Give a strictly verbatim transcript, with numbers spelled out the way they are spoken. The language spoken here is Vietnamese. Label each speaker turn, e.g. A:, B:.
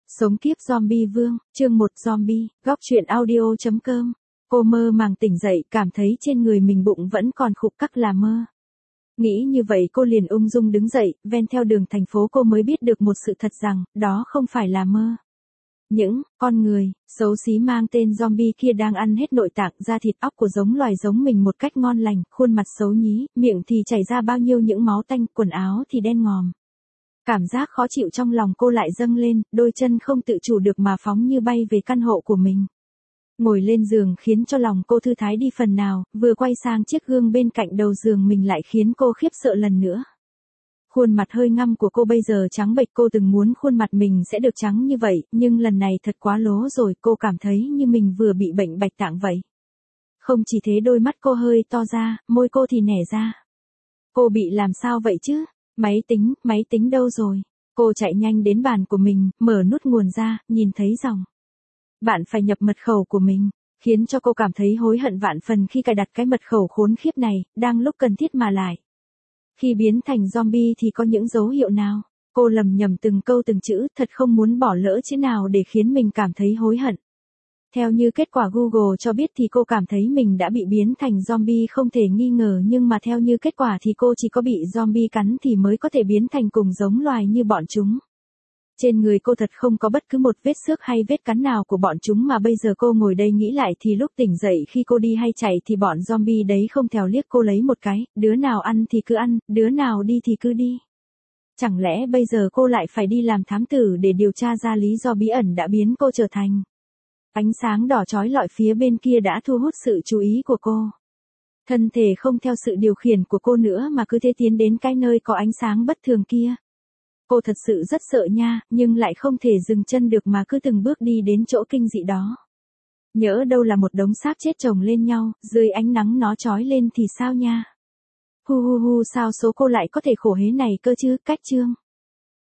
A: Sống kiếp zombie vương, chương một zombie, góc truyện audio.com. Cô mơ màng tỉnh dậy, cảm thấy trên người mình bụng vẫn còn khục khắc là mơ. Nghĩ như vậy cô liền ung dung đứng dậy, ven theo đường thành phố cô mới biết được một sự thật rằng, đó không phải là mơ. Những con người xấu xí mang tên zombie kia đang ăn hết nội tạng, da thịt óc của giống loài giống mình một cách ngon lành, khuôn mặt xấu nhí, miệng thì chảy ra bao nhiêu những máu tanh, quần áo thì đen ngòm. Cảm giác khó chịu trong lòng cô lại dâng lên, đôi chân không tự chủ được mà phóng như bay về căn hộ của mình. Ngồi lên giường khiến cho lòng cô thư thái đi phần nào, vừa quay sang chiếc gương bên cạnh đầu giường mình lại khiến cô khiếp sợ lần nữa. Khuôn mặt hơi ngăm của cô bây giờ trắng bệch, cô từng muốn khuôn mặt mình sẽ được trắng như vậy, nhưng lần này thật quá lố rồi, cô cảm thấy như mình vừa bị bệnh bạch tạng vậy. Không chỉ thế, đôi mắt cô hơi to ra, môi cô thì nẻ ra. Cô bị làm sao vậy chứ? Máy tính, máy tính đâu rồi? Cô chạy nhanh đến bàn của mình, mở nút nguồn ra, nhìn thấy dòng bạn phải nhập mật khẩu của mình, khiến cho cô cảm thấy hối hận vạn phần khi cài đặt cái mật khẩu khốn khiếp này, đang lúc cần thiết mà lại. Khi biến thành zombie thì có những dấu hiệu nào? Cô lầm nhầm từng câu từng chữ, thật không muốn bỏ lỡ chữ nào để khiến mình cảm thấy hối hận. Theo như kết quả Google cho biết thì cô cảm thấy mình đã bị biến thành zombie không thể nghi ngờ, nhưng mà theo như kết quả thì cô chỉ có bị zombie cắn thì mới có thể biến thành cùng giống loài như bọn chúng. Trên người cô thật không có bất cứ một vết xước hay vết cắn nào của bọn chúng, mà bây giờ cô ngồi đây nghĩ lại thì lúc tỉnh dậy khi cô đi hay chạy thì bọn zombie đấy không thèm liếc cô lấy một cái, đứa nào ăn thì cứ ăn, đứa nào đi thì cứ đi. Chẳng lẽ bây giờ cô lại phải đi làm thám tử để điều tra ra lý do bí ẩn đã biến cô trở thành. Ánh sáng đỏ chói lọi phía bên kia đã thu hút sự chú ý của cô. Thân thể không theo sự điều khiển của cô nữa mà cứ thế tiến đến cái nơi có ánh sáng bất thường kia. Cô thật sự rất sợ nha, nhưng lại không thể dừng chân được mà cứ từng bước đi đến chỗ kinh dị đó. Nhỡ đâu là một đống xác chết chồng lên nhau, dưới ánh nắng nó chói lên thì sao nha? Hu hu hu, sao số cô lại có thể khổ hế này cơ chứ? Cách chương